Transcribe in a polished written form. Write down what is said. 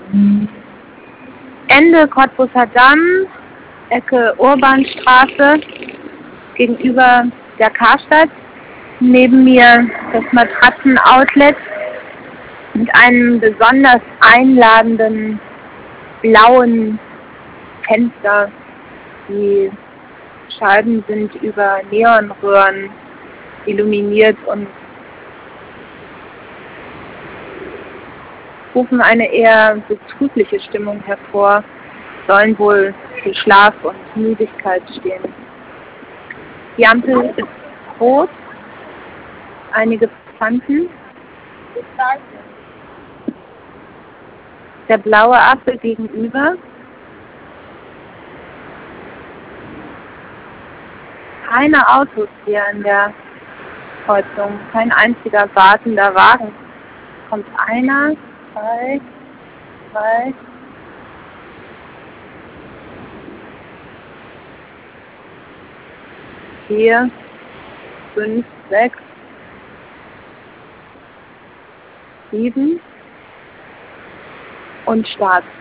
Ende Cottbusser Damm, Ecke Urbanstraße, gegenüber der Karstadt. Neben mir das Matratzen-Outlet mit einem besonders einladenden blauen Fenster. Die Scheiben sind über Neonröhren illuminiert und rufen eine eher betrübliche Stimmung hervor, sollen wohl für Schlaf und Müdigkeit stehen. Die Ampel ist rot, einige Pflanzen. Der blaue Apfel gegenüber. Keine Autos hier in der Kreuzung, kein einziger wartender Wagen. Kommt einer, zwei, 4, 5, 6, 7 und Start.